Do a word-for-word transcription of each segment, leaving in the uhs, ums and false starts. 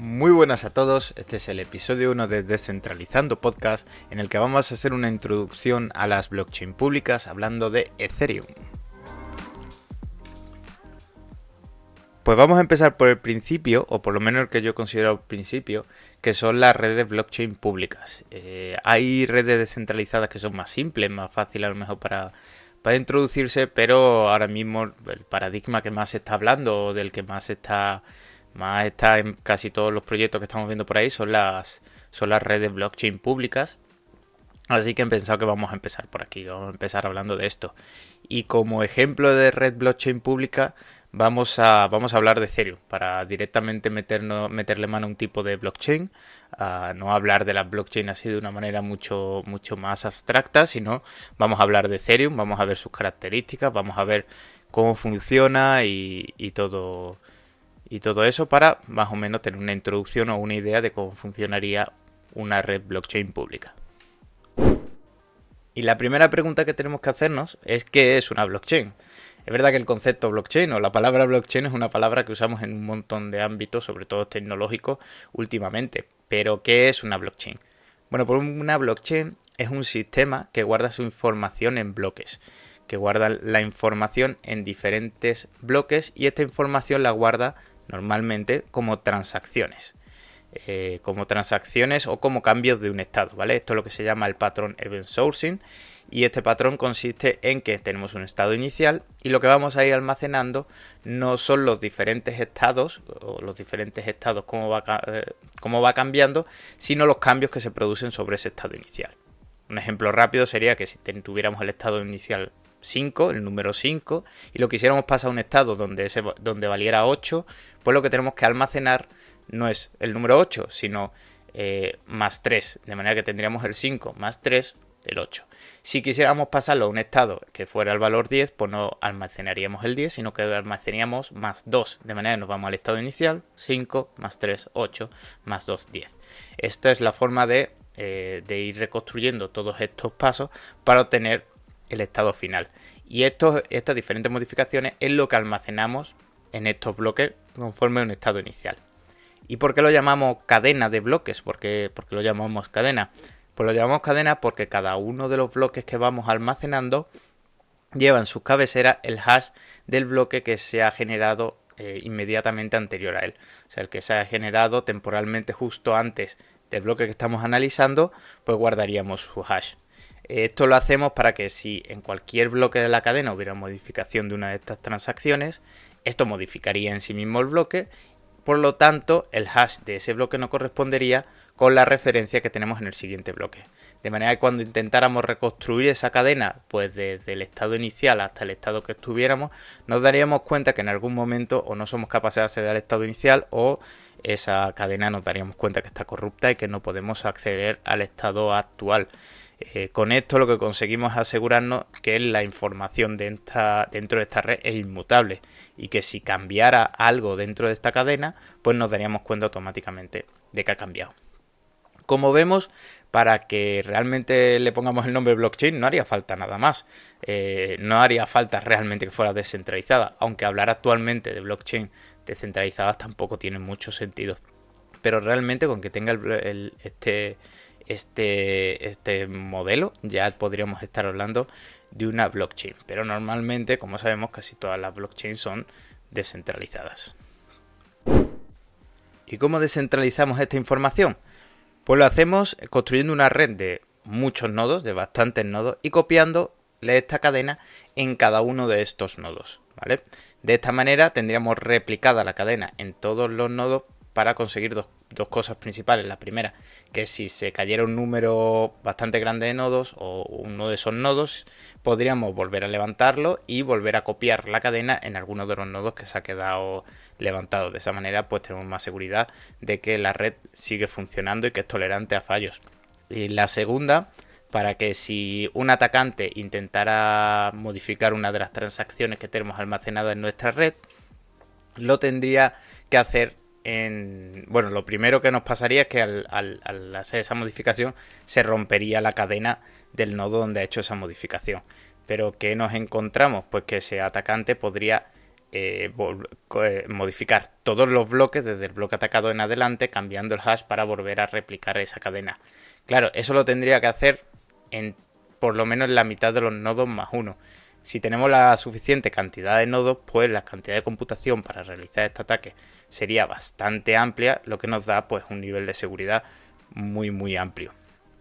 Muy buenas a todos, este es el episodio uno de Descentralizando Podcast, en el que vamos a hacer una introducción a las blockchain públicas hablando de Ethereum. Pues vamos a empezar por el principio, o por lo menos el que yo considero el principio, que son las redes blockchain públicas. Eh, hay redes descentralizadas que son más simples, más fáciles a lo mejor para, para introducirse, pero ahora mismo el paradigma que más se está hablando, o del que más se está, más está en casi todos los proyectos que estamos viendo por ahí, son las, son las redes blockchain públicas. Así que he pensado que vamos a empezar por aquí, vamos a empezar hablando de esto. Y como ejemplo de red blockchain pública, vamos a, vamos a hablar de Ethereum, para directamente meternos, meterle mano a un tipo de blockchain, uh, no hablar de las blockchain así de una manera mucho, mucho más abstracta, sino vamos a hablar de Ethereum, vamos a ver sus características, vamos a ver cómo funciona y, y todo, y todo eso para más o menos tener una introducción o una idea de cómo funcionaría una red blockchain pública. Y la primera pregunta que tenemos que hacernos es ¿qué es una blockchain? Es verdad que el concepto blockchain o la palabra blockchain es una palabra que usamos en un montón de ámbitos, sobre todo tecnológicos, últimamente. Pero ¿qué es una blockchain? Bueno, pues una blockchain es un sistema que guarda su información en bloques, que guarda la información en diferentes bloques y esta información la guarda normalmente como transacciones. Eh, como transacciones o como cambios de un estado, ¿vale? Esto es lo que se llama el patrón event sourcing y este patrón consiste en que tenemos un estado inicial y lo que vamos a ir almacenando no son los diferentes estados o los diferentes estados cómo va, eh, cómo va cambiando, sino los cambios que se producen sobre ese estado inicial. Un ejemplo rápido sería que si tuviéramos el estado inicial cinco, el número cinco, y lo quisiéramos pasar a un estado donde, ese, donde valiera ocho, pues lo que tenemos que almacenar no es el número ocho, sino eh, más tres, de manera que tendríamos el cinco más tres, el ocho. Si quisiéramos pasarlo a un estado que fuera el valor diez, pues no almacenaríamos el diez, sino que almacenaríamos más dos, de manera que nos vamos al estado inicial, cinco más tres, ocho, más dos, diez. Esta es la forma de, eh, de ir reconstruyendo todos estos pasos para obtener el estado final. Y estos, estas diferentes modificaciones es lo que almacenamos en estos bloques conforme a un estado inicial. ¿Y por qué lo llamamos cadena de bloques? ¿Por qué, por qué lo llamamos cadena? Pues lo llamamos cadena porque cada uno de los bloques que vamos almacenando lleva en sus cabeceras el hash del bloque que se ha generado eh, inmediatamente anterior a él. O sea, el que se ha generado temporalmente justo antes del bloque que estamos analizando, pues guardaríamos su hash. Esto lo hacemos para que si en cualquier bloque de la cadena hubiera modificación de una de estas transacciones, esto modificaría en sí mismo el bloque. Por lo tanto, el hash de ese bloque no correspondería con la referencia que tenemos en el siguiente bloque. De manera que cuando intentáramos reconstruir esa cadena, pues desde el estado inicial hasta el estado que estuviéramos, nos daríamos cuenta que en algún momento o no somos capaces de acceder al estado inicial o esa cadena nos daríamos cuenta que está corrupta y que no podemos acceder al estado actual. Eh, con esto lo que conseguimos es asegurarnos que la información de esta, dentro de esta red es inmutable y que si cambiara algo dentro de esta cadena, pues nos daríamos cuenta automáticamente de que ha cambiado. Como vemos, para que realmente le pongamos el nombre blockchain no haría falta nada más. Eh, no haría falta realmente que fuera descentralizada, aunque hablar actualmente de blockchain descentralizadas tampoco tiene mucho sentido. Pero realmente con que tenga el, el, este... Este, este modelo ya podríamos estar hablando de una blockchain, pero normalmente, como sabemos, casi todas las blockchains son descentralizadas. ¿Y cómo descentralizamos esta información? Pues lo hacemos construyendo una red de muchos nodos, de bastantes nodos, y copiando esta cadena en cada uno de estos nodos, ¿vale? De esta manera tendríamos replicada la cadena en todos los nodos para conseguir dos, dos cosas principales. La primera, que si se cayera un número bastante grande de nodos o uno de esos nodos, podríamos volver a levantarlo y volver a copiar la cadena en alguno de los nodos que se ha quedado levantado. De esa manera pues tenemos más seguridad de que la red sigue funcionando y que es tolerante a fallos. Y la segunda, para que si un atacante intentara modificar una de las transacciones que tenemos almacenadas en nuestra red, lo tendría que hacer En, bueno, lo primero que nos pasaría es que al, al, al hacer esa modificación se rompería la cadena del nodo donde ha hecho esa modificación. Pero ¿qué nos encontramos? Pues que ese atacante podría eh, eh, modificar todos los bloques desde el bloque atacado en adelante, cambiando el hash para volver a replicar esa cadena. Claro, eso lo tendría que hacer en por lo menos la mitad de los nodos más uno. Si tenemos la suficiente cantidad de nodos, pues la cantidad de computación para realizar este ataque sería bastante amplia, lo que nos da pues un nivel de seguridad muy muy amplio.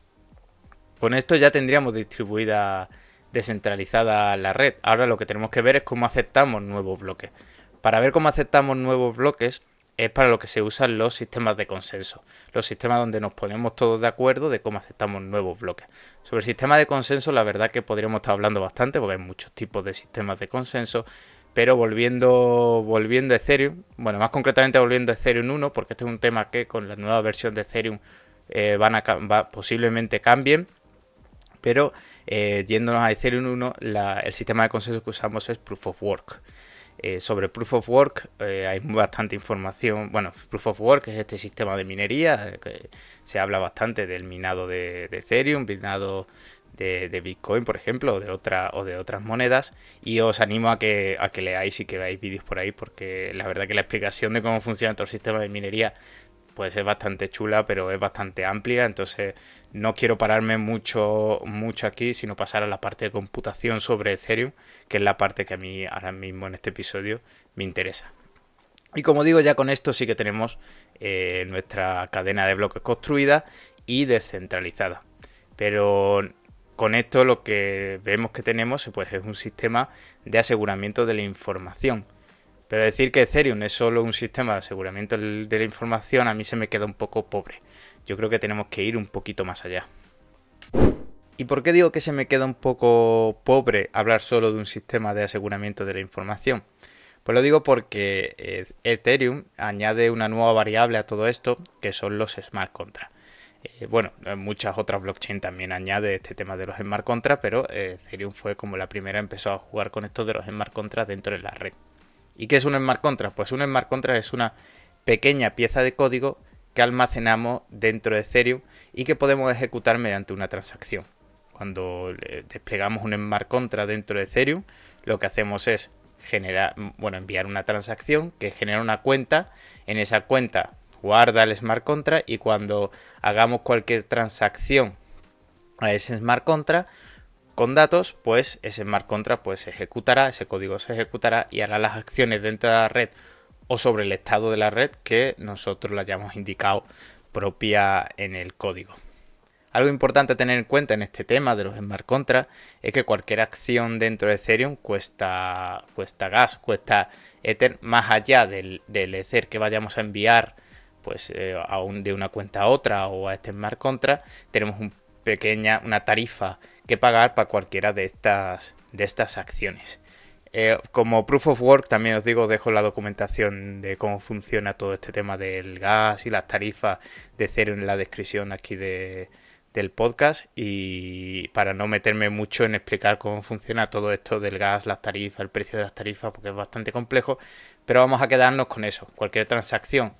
Con esto ya tendríamos distribuida, descentralizada la red. Ahora lo que tenemos que ver es cómo aceptamos nuevos bloques. Para ver cómo aceptamos nuevos bloques es para lo que se usan los sistemas de consenso. Los sistemas donde nos ponemos todos de acuerdo de cómo aceptamos nuevos bloques. Sobre el sistema de consenso, la verdad que podríamos estar hablando bastante porque hay muchos tipos de sistemas de consenso. Pero volviendo, volviendo a Ethereum, bueno, más concretamente volviendo a Ethereum uno, porque este es un tema que con la nueva versión de Ethereum eh, van a, va, posiblemente cambien. Pero eh, yéndonos a Ethereum uno, la, el sistema de consenso que usamos es Proof of Work. Eh, sobre Proof of Work eh, hay bastante información. Bueno, Proof of Work es este sistema de minería, eh, que se habla bastante del minado de, de Ethereum, minado de, de Bitcoin, por ejemplo, o de, otra, o de otras monedas. Y os animo a que, a que leáis y que veáis vídeos por ahí, porque la verdad que la explicación de cómo funciona todo el sistema de minería pues es bastante chula, pero es bastante amplia, entonces no quiero pararme mucho, mucho aquí, sino pasar a la parte de computación sobre Ethereum, que es la parte que a mí ahora mismo en este episodio me interesa. Y como digo, ya con esto sí que tenemos eh, nuestra cadena de bloques construida y descentralizada. Pero con esto lo que vemos que tenemos pues, es un sistema de aseguramiento de la información. Pero decir que Ethereum es solo un sistema de aseguramiento de la información a mí se me queda un poco pobre. Yo creo que tenemos que ir un poquito más allá. ¿Y por qué digo que se me queda un poco pobre hablar solo de un sistema de aseguramiento de la información? Pues lo digo porque Ethereum añade una nueva variable a todo esto, que son los smart contracts. Eh, bueno, muchas otras blockchain también añade este tema de los smart contracts, pero eh, Ethereum fue como la primera empezó a jugar con esto de los smart contracts dentro de la red. ¿Y qué es un smart contract? Pues un smart contract es una pequeña pieza de código que almacenamos dentro de Ethereum y que podemos ejecutar mediante una transacción. Cuando desplegamos un smart contract dentro de Ethereum, lo que hacemos es generar, bueno, enviar una transacción que genera una cuenta. En esa cuenta guarda el smart contract y cuando hagamos cualquier transacción a ese smart contract con datos, pues ese smart contract pues, se ejecutará, ese código se ejecutará y hará las acciones dentro de la red o sobre el estado de la red que nosotros le hayamos indicado propia en el código. Algo importante a tener en cuenta en este tema de los smart contracts es que cualquier acción dentro de Ethereum cuesta, cuesta gas, cuesta Ether, más allá del, del Ether que vayamos a enviar pues, eh, a un, de una cuenta a otra o a este smart contract, tenemos un pequeña, una tarifa que pagar para cualquiera de estas, de estas acciones. Eh, como Proof of Work también os digo, dejo la documentación de cómo funciona todo este tema del gas y las tarifas de Ethereum en la descripción aquí de, del podcast, y para no meterme mucho en explicar cómo funciona todo esto del gas, las tarifas, el precio de las tarifas, porque es bastante complejo, pero vamos a quedarnos con eso. Cualquier transacción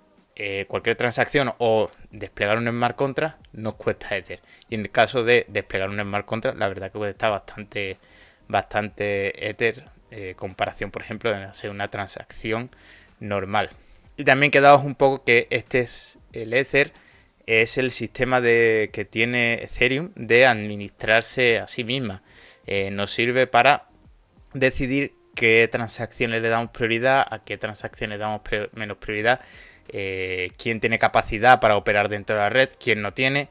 Eh, cualquier transacción o desplegar un smart contract nos cuesta Ether, y en el caso de desplegar un smart contract la verdad que puede estar bastante bastante Ether eh, comparación por ejemplo de hacer una transacción normal. Y también quedaos un poco que este es el Ether, es el sistema de, que tiene Ethereum de administrarse a sí misma. Eh, nos sirve para decidir qué transacciones le damos prioridad, a qué transacciones damos pre- menos prioridad, eh, quién tiene capacidad para operar dentro de la red, quién no tiene,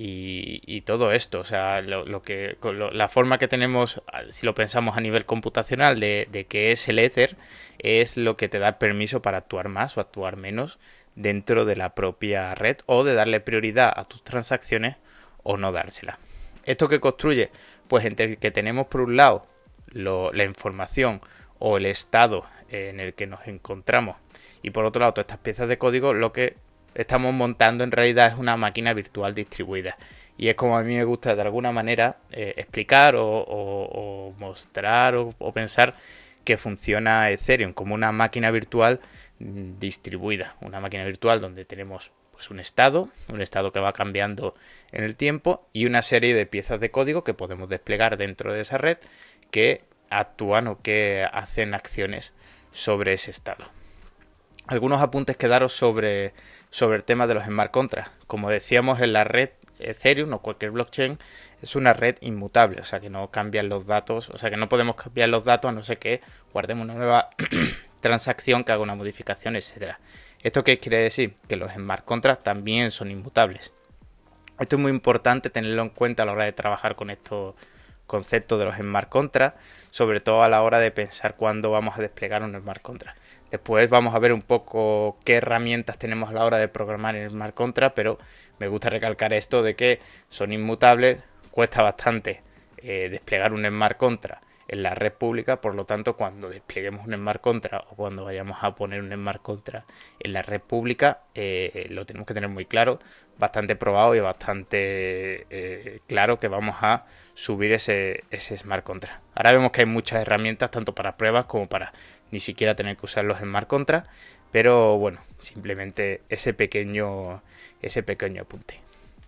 y, y todo esto. O sea, lo, lo que, lo, la forma que tenemos, si lo pensamos a nivel computacional, de, de que es el Ether, es lo que te da permiso para actuar más o actuar menos dentro de la propia red, o de darle prioridad a tus transacciones o no dársela. ¿Esto qué construye? Pues entre que tenemos por un lado lo, la información o el estado en el que nos encontramos, y por otro lado todas estas piezas de código, lo que estamos montando en realidad es una máquina virtual distribuida. Y es como a mí me gusta de alguna manera eh, explicar o, o, o mostrar o, o pensar que funciona Ethereum como una máquina virtual distribuida. Una máquina virtual donde tenemos pues un estado, un estado que va cambiando en el tiempo, y una serie de piezas de código que podemos desplegar dentro de esa red que actúan o que hacen acciones sobre ese estado. Algunos apuntes que daros sobre, sobre el tema de los smart contracts. Como decíamos, en la red Ethereum o cualquier blockchain es una red inmutable, o sea que no cambian los datos, o sea que no podemos cambiar los datos a no ser que guardemos una nueva transacción que haga una modificación, etcétera. ¿Esto qué quiere decir? Que los smart contracts también son inmutables. Esto es muy importante tenerlo en cuenta a la hora de trabajar con estos conceptos de los smart contracts, sobre todo a la hora de pensar cuándo vamos a desplegar un smart contract. Después vamos a ver un poco qué herramientas tenemos a la hora de programar en smart contract, pero me gusta recalcar esto de que son inmutables, cuesta bastante eh, desplegar un smart contract en la red pública, por lo tanto cuando desplieguemos un smart contract o cuando vayamos a poner un smart contract en la red pública, eh, lo tenemos que tener muy claro, bastante probado y bastante eh, claro que vamos a subir ese, ese smart contract. Ahora vemos que hay muchas herramientas tanto para pruebas como para ni siquiera tener que usar los smart contracts, pero bueno, simplemente ese pequeño, ese pequeño apunte.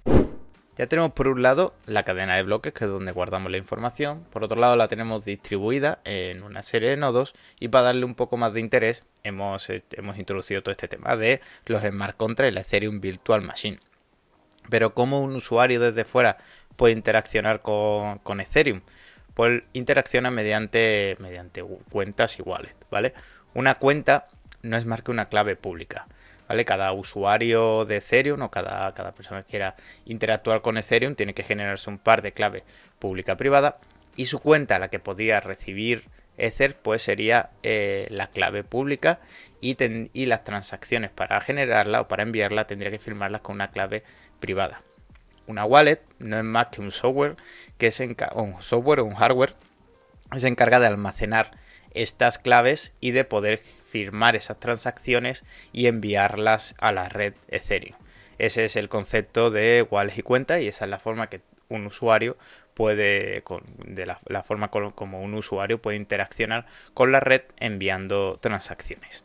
Ya tenemos por un lado la cadena de bloques, que es donde guardamos la información. Por otro lado la tenemos distribuida en una serie de nodos. Y para darle un poco más de interés hemos, hemos introducido todo este tema de los smart contracts y la Ethereum Virtual Machine. Pero ¿cómo un usuario desde fuera puede interaccionar con, con Ethereum? Pues interacciona mediante, mediante cuentas y wallets, ¿vale? Una cuenta no es más que una clave pública, ¿vale? Cada usuario de Ethereum o cada, cada persona que quiera interactuar con Ethereum tiene que generarse un par de claves pública-privada y su cuenta, la que podría recibir Ether, pues sería eh, la clave pública y, ten, y las transacciones para generarla o para enviarla tendría que firmarlas con una clave privada. Una wallet no es más que un software que se encarga, un software o un hardware que se encarga de almacenar estas claves y de poder firmar esas transacciones y enviarlas a la red Ethereum. Ese es el concepto de wallet y cuenta y esa es la forma que un usuario puede, con, de la, la forma con, como un usuario puede interaccionar con la red enviando transacciones.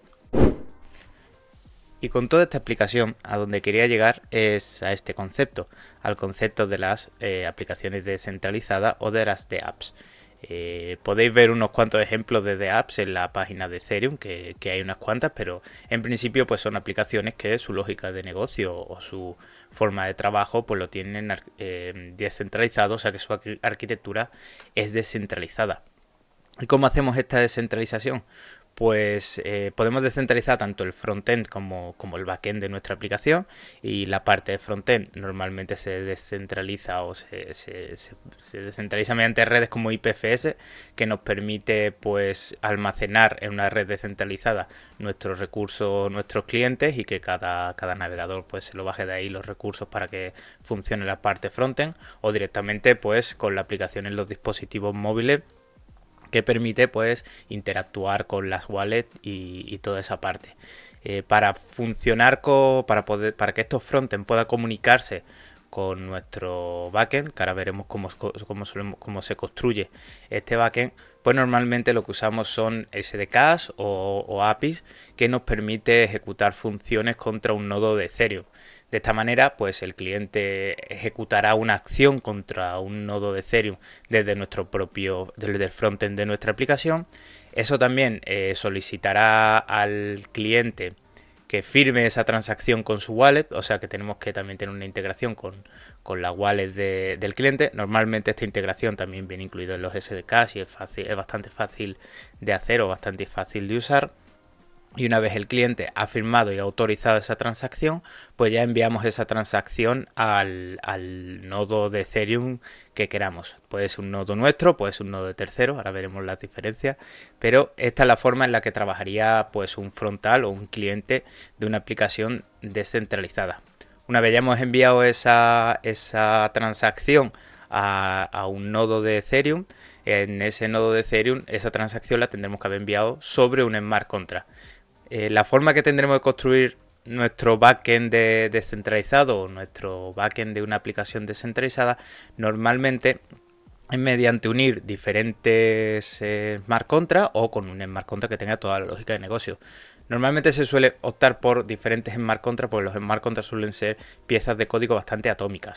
Y con toda esta explicación, a donde quería llegar es a este concepto, al concepto de las eh, aplicaciones descentralizadas o de las dApps. Eh, podéis ver unos cuantos ejemplos de dApps en la página de Ethereum, que, que hay unas cuantas, pero en principio pues son aplicaciones que su lógica de negocio o su forma de trabajo pues lo tienen eh, descentralizado, o sea que su arquitectura es descentralizada. ¿Y cómo hacemos esta descentralización? Pues eh, podemos descentralizar tanto el frontend como, como el backend de nuestra aplicación y la parte de frontend normalmente se descentraliza o se, se, se, se descentraliza mediante redes como I P F S que nos permite pues almacenar en una red descentralizada nuestros recursos, nuestros clientes y que cada, cada navegador pues se lo baje de ahí los recursos para que funcione la parte frontend o directamente pues con la aplicación en los dispositivos móviles que permite pues interactuar con las wallets y, y toda esa parte. Eh, para funcionar con, para poder, para que estos frontend puedan comunicarse con nuestro backend, que ahora veremos cómo, cómo, cómo se construye este backend, pues normalmente lo que usamos son S D Ks o, o A P Is que nos permite ejecutar funciones contra un nodo de Ethereum. De esta manera, pues el cliente ejecutará una acción contra un nodo de Ethereum desde nuestro propio, desde el frontend de nuestra aplicación. Eso también eh, solicitará al cliente que firme esa transacción con su wallet, o sea que tenemos que también tener una integración con, con la wallet de, del cliente. Normalmente esta integración también viene incluida en los S D Ks y es, fácil, es bastante fácil de hacer o bastante fácil de usar. Y una vez el cliente ha firmado y autorizado esa transacción, pues ya enviamos esa transacción al, al nodo de Ethereum que queramos. Puede ser un nodo nuestro, puede ser un nodo de tercero, ahora veremos las diferencias, pero esta es la forma en la que trabajaría pues un frontal o un cliente de una aplicación descentralizada. Una vez ya hemos enviado esa, esa transacción a, a un nodo de Ethereum, en ese nodo de Ethereum esa transacción la tendremos que haber enviado sobre un smart contract. Eh, la forma que tendremos de construir nuestro backend de descentralizado o nuestro backend de una aplicación descentralizada normalmente es mediante unir diferentes eh, smart contracts o con un smart contract que tenga toda la lógica de negocio. Normalmente se suele optar por diferentes smart contracts porque los smart contracts suelen ser piezas de código bastante atómicas.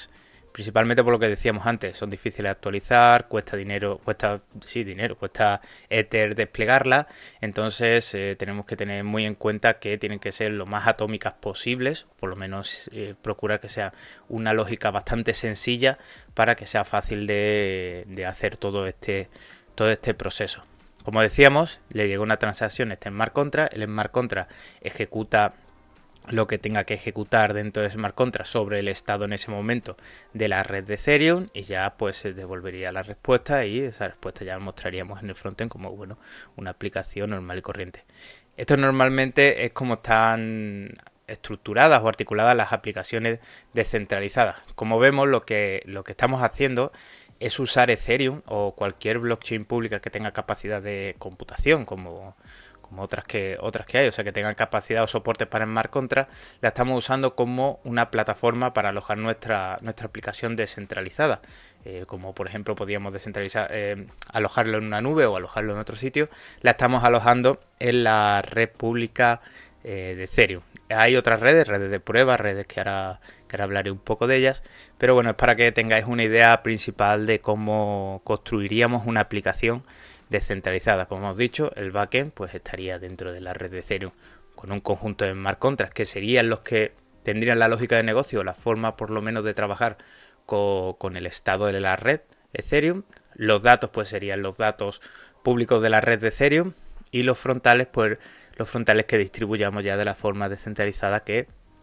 Principalmente por lo que decíamos antes, son difíciles de actualizar, cuesta dinero, cuesta, sí, dinero, cuesta Ether desplegarla, entonces eh, tenemos que tener muy en cuenta que tienen que ser lo más atómicas posibles, por lo menos eh, procurar que sea una lógica bastante sencilla para que sea fácil de, de hacer todo este, todo este proceso. Como decíamos, le llegó una transacción este smart contract, el smart contract ejecuta lo que tenga que ejecutar dentro de smart contract sobre el estado en ese momento de la red de Ethereum y ya pues se devolvería la respuesta y esa respuesta ya la mostraríamos en el frontend como bueno una aplicación normal y corriente. Esto normalmente es como están estructuradas o articuladas las aplicaciones descentralizadas. Como vemos, lo que, lo que estamos haciendo es usar Ethereum o cualquier blockchain pública que tenga capacidad de computación, como como otras que otras que hay, o sea, que tengan capacidad o soporte para smart contract, la estamos usando como una plataforma para alojar nuestra, nuestra aplicación descentralizada. Eh, como por ejemplo podríamos descentralizar, eh, alojarlo en una nube o alojarlo en otro sitio, la estamos alojando en la red pública eh, de Ethereum. Hay otras redes, redes de prueba, redes que ahora, que ahora hablaré un poco de ellas, pero bueno, es para que tengáis una idea principal de cómo construiríamos una aplicación descentralizada. Como hemos dicho, el backend pues estaría dentro de la red de Ethereum con un conjunto de smart contracts que serían los que tendrían la lógica de negocio, la forma por lo menos de trabajar con, con el estado de la red Ethereum. Los datos pues serían los datos públicos de la red de Ethereum y los frontales pues los frontales que distribuyamos ya de la forma descentralizada que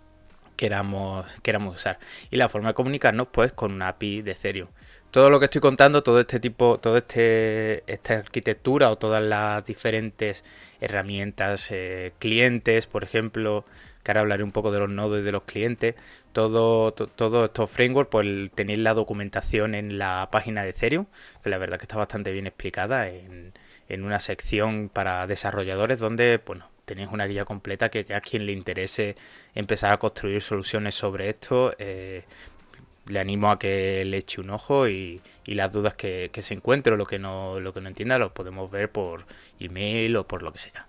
queramos, queramos usar. Y la forma de comunicarnos pues con una A P I de Ethereum. Todo lo que estoy contando, todo este tipo, toda este, esta arquitectura o todas las diferentes herramientas, eh, clientes, por ejemplo, que ahora hablaré un poco de los nodos y de los clientes, todo, to, todo estos frameworks, pues tenéis la documentación en la página de Ethereum, que la verdad que está bastante bien explicada en, en una sección para desarrolladores donde, bueno, tenéis una guía completa que ya a quien le interese empezar a construir soluciones sobre esto, eh, le animo a que le eche un ojo y, y las dudas que, que se encuentre o lo que no lo que no entienda lo podemos ver por email o por lo que sea.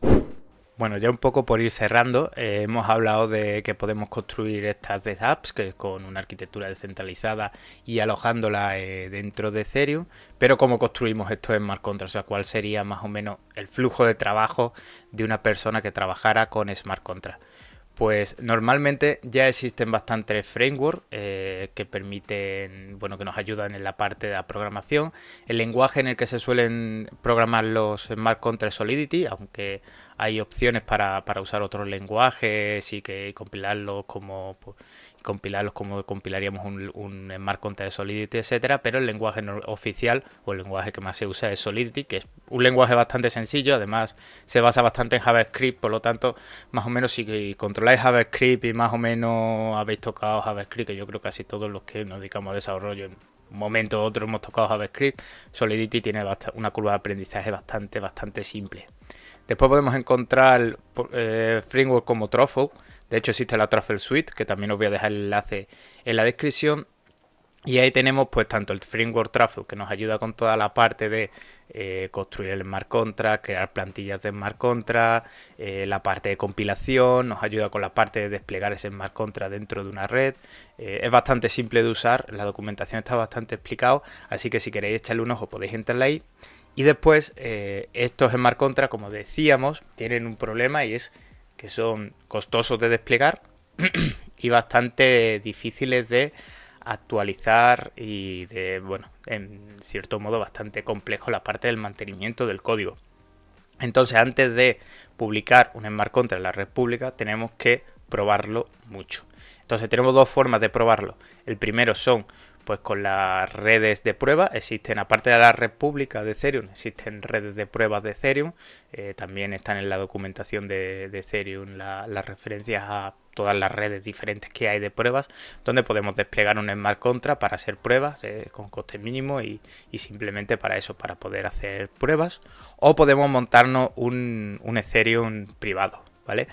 Bueno, ya un poco por ir cerrando, eh, hemos hablado de que podemos construir estas apps que con una arquitectura descentralizada y alojándola eh, dentro de Ethereum, pero cómo construimos esto en smart contracts, o sea, cuál sería más o menos el flujo de trabajo de una persona que trabajara con smart contracts. Pues normalmente ya existen bastantes frameworks eh, que permiten, bueno, que nos ayudan en la parte de la programación. El lenguaje en el que se suelen programar los smart contracts es Solidity, aunque hay opciones para, para usar otros lenguajes y que compilarlos como pues, compilarlos como compilaríamos un, un smart contract de Solidity, etcétera. Pero el lenguaje no, oficial o el lenguaje que más se usa es Solidity, que es un lenguaje bastante sencillo. Además se basa bastante en JavaScript, por lo tanto, más o menos si controláis JavaScript y más o menos habéis tocado JavaScript, que yo creo que casi todos los que nos dedicamos a desarrollo en un momento u otro hemos tocado JavaScript, Solidity tiene una curva de aprendizaje bastante, bastante simple. Después podemos encontrar eh, frameworks como Truffle. De hecho existe la Truffle Suite, que también os voy a dejar el enlace en la descripción. Y ahí tenemos pues tanto el framework Truffle, que nos ayuda con toda la parte de eh, construir el smart contract, crear plantillas de smart contract, eh, la parte de compilación, nos ayuda con la parte de desplegar ese smart contract dentro de una red. Eh, es bastante simple de usar, la documentación está bastante explicado, así que si queréis echarle un ojo podéis entrarle ahí. Y después eh, estos smart contracts, como decíamos, tienen un problema y es que son costosos de desplegar y bastante difíciles de actualizar y de, bueno, en cierto modo bastante complejo la parte del mantenimiento del código. Entonces, antes de publicar un smart contract en la red pública, tenemos que probarlo mucho. Entonces, tenemos dos formas de probarlo. El primero son pues con las redes de prueba. Existen, aparte de la red pública de Ethereum, existen redes de pruebas de Ethereum. Eh, también están en la documentación de, de Ethereum la, las referencias a todas las redes diferentes que hay de pruebas, donde podemos desplegar un smart contract para hacer pruebas eh, con coste mínimo y, y simplemente para eso, para poder hacer pruebas. O podemos montarnos un, un Ethereum privado. ¿vale?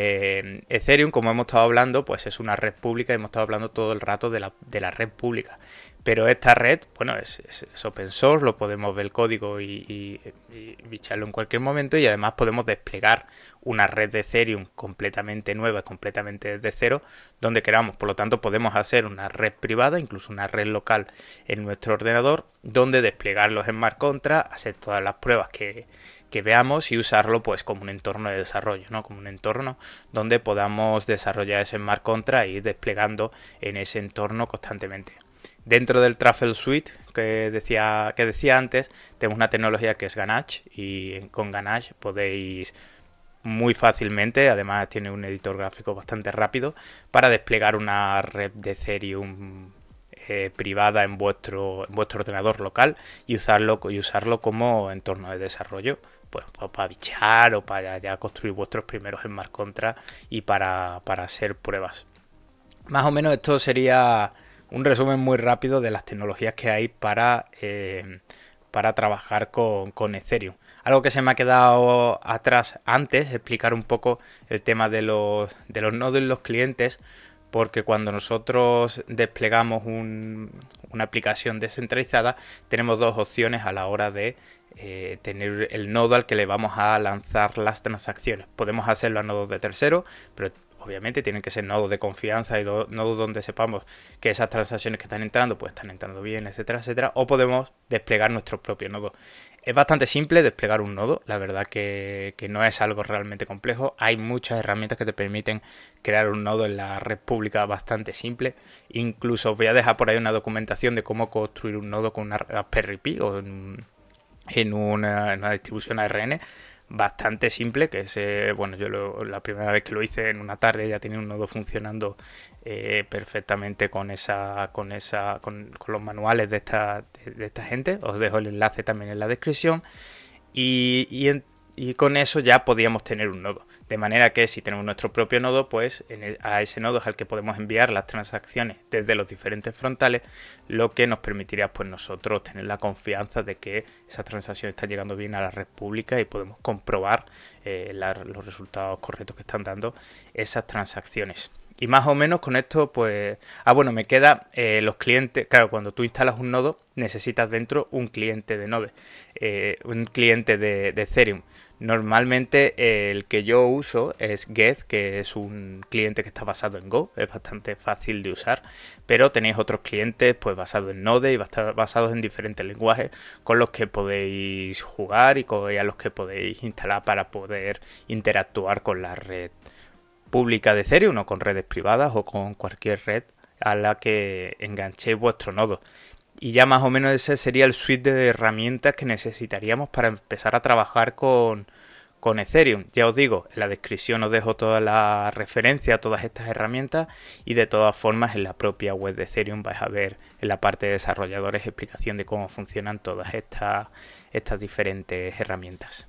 Eh, Ethereum, como hemos estado hablando, pues es una red pública y hemos estado hablando todo el rato de la, de la red pública. Pero esta red, bueno, es, es, es open source, lo podemos ver el código y, y, y bicharlo en cualquier momento, y además podemos desplegar una red de Ethereum completamente nueva, completamente desde cero, donde queramos. Por lo tanto, podemos hacer una red privada, incluso una red local en nuestro ordenador, donde desplegar los smart contracts, hacer todas las pruebas que, que veamos y usarlo pues como un entorno de desarrollo, ¿no? Como un entorno donde podamos desarrollar ese smart contract e ir desplegando en ese entorno constantemente. Dentro del Truffle Suite que decía, que decía antes, tenemos una tecnología que es Ganache, y con Ganache podéis muy fácilmente, además tiene un editor gráfico bastante rápido, para desplegar una red de Ethereum eh, privada en vuestro, en vuestro ordenador local y usarlo, y usarlo como entorno de desarrollo, pues para bichear o para ya construir vuestros primeros smart contracts y para, para hacer pruebas. Más o menos esto sería un resumen muy rápido de las tecnologías que hay para, eh, para trabajar con, con Ethereum. Algo que se me ha quedado atrás antes, explicar un poco el tema de los, de los nodos y los clientes, porque cuando nosotros desplegamos un, una aplicación descentralizada, tenemos dos opciones a la hora de eh, tener el nodo al que le vamos a lanzar las transacciones. Podemos hacerlo a nodos de terceros, pero obviamente tienen que ser nodos de confianza y do, nodos donde sepamos que esas transacciones que están entrando pues están entrando bien, etcétera, etcétera. O podemos desplegar nuestro propio nodo. Es bastante simple desplegar un nodo, la verdad que, que no es algo realmente complejo. Hay muchas herramientas que te permiten crear un nodo en la red pública bastante simple. Incluso os voy a dejar por ahí una documentación de cómo construir un nodo con una Raspberry Pi o en, en, una, en una distribución A R N bastante simple, que es, eh, bueno, yo lo, la primera vez que lo hice en una tarde ya tenía un nodo funcionando eh, perfectamente con esa, con esa, con, con los manuales de esta, de, de esta gente. Os dejo el enlace también en la descripción. Y, y, en, y con eso ya podíamos tener un nodo. De manera que si tenemos nuestro propio nodo, pues en el, a ese nodo es al que podemos enviar las transacciones desde los diferentes frontales, lo que nos permitiría pues nosotros tener la confianza de que esa transacción está llegando bien a la red pública y podemos comprobar eh, la, los resultados correctos que están dando esas transacciones. Y más o menos con esto, pues... Ah, bueno, me queda eh, los clientes... Claro, cuando tú instalas un nodo, necesitas dentro un cliente de Node, eh, un cliente de, de Ethereum. Normalmente eh, el que yo uso es Geth, que es un cliente que está basado en Go, es bastante fácil de usar, pero tenéis otros clientes pues basados en Node y basados en diferentes lenguajes con los que podéis jugar y, con, y a los que podéis instalar para poder interactuar con la red pública de Ethereum o con redes privadas o con cualquier red a la que enganchéis vuestro nodo. Y ya más o menos ese sería el suite de herramientas que necesitaríamos para empezar a trabajar con, con Ethereum. Ya os digo, en la descripción os dejo toda la referencia a todas estas herramientas, y de todas formas en la propia web de Ethereum vais a ver en la parte de desarrolladores explicación de cómo funcionan todas estas, estas diferentes herramientas.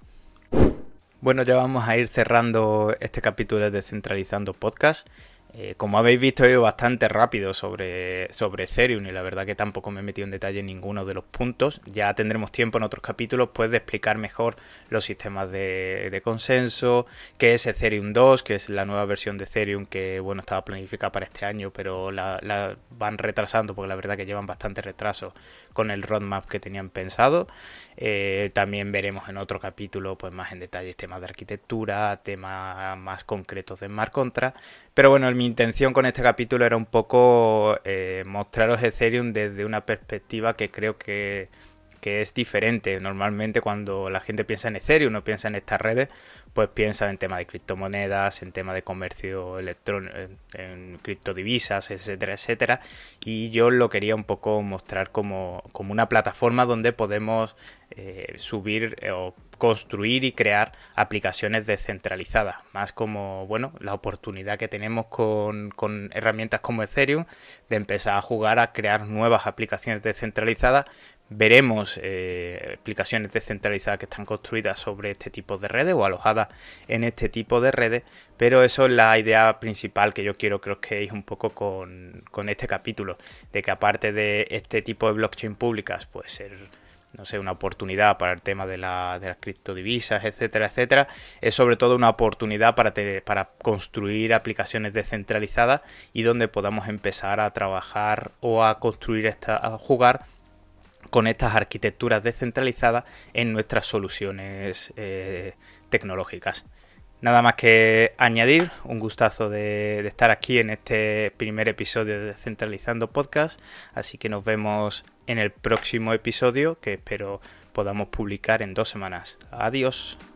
Bueno, ya vamos a ir cerrando este capítulo de Descentralizando Podcast. Eh, como habéis visto, he ido bastante rápido sobre, sobre Ethereum, y la verdad que tampoco me he metido en detalle en ninguno de los puntos. Ya tendremos tiempo en otros capítulos pues, de explicar mejor los sistemas de, de consenso, qué es Ethereum dos, que es la nueva versión de Ethereum que bueno estaba planificada para este año, pero la, la van retrasando porque la verdad que llevan bastante retraso con el roadmap que tenían pensado. Eh, también veremos en otro capítulo pues más en detalle temas de arquitectura, temas más concretos de smart contract. Pero bueno, mi intención con este capítulo era un poco eh, mostraros Ethereum desde una perspectiva que creo que, que es diferente. Normalmente cuando la gente piensa en Ethereum, no piensa en estas redes, pues piensa en tema de criptomonedas, en tema de comercio electrónico, en criptodivisas, etcétera, etcétera. Y yo lo quería un poco mostrar como, como una plataforma donde podemos eh, subir eh, o construir y crear aplicaciones descentralizadas, más como, bueno, la oportunidad que tenemos con, con herramientas como Ethereum de empezar a jugar a crear nuevas aplicaciones descentralizadas. Veremos eh, aplicaciones descentralizadas que están construidas sobre este tipo de redes o alojadas en este tipo de redes, pero eso es la idea principal que yo quiero que os quedéis un poco con, con este capítulo, de que aparte de este tipo de blockchain públicas, pues ser no sé, una oportunidad para el tema de, la, de las criptodivisas, etcétera, etcétera, es sobre todo una oportunidad para, te, para construir aplicaciones descentralizadas y donde podamos empezar a trabajar o a construir, esta, a jugar con estas arquitecturas descentralizadas en nuestras soluciones eh, tecnológicas. Nada más que añadir, un gustazo de, de estar aquí en este primer episodio de Descentralizando Podcast, así que nos vemos en el próximo episodio que espero podamos publicar en dos semanas. Adiós.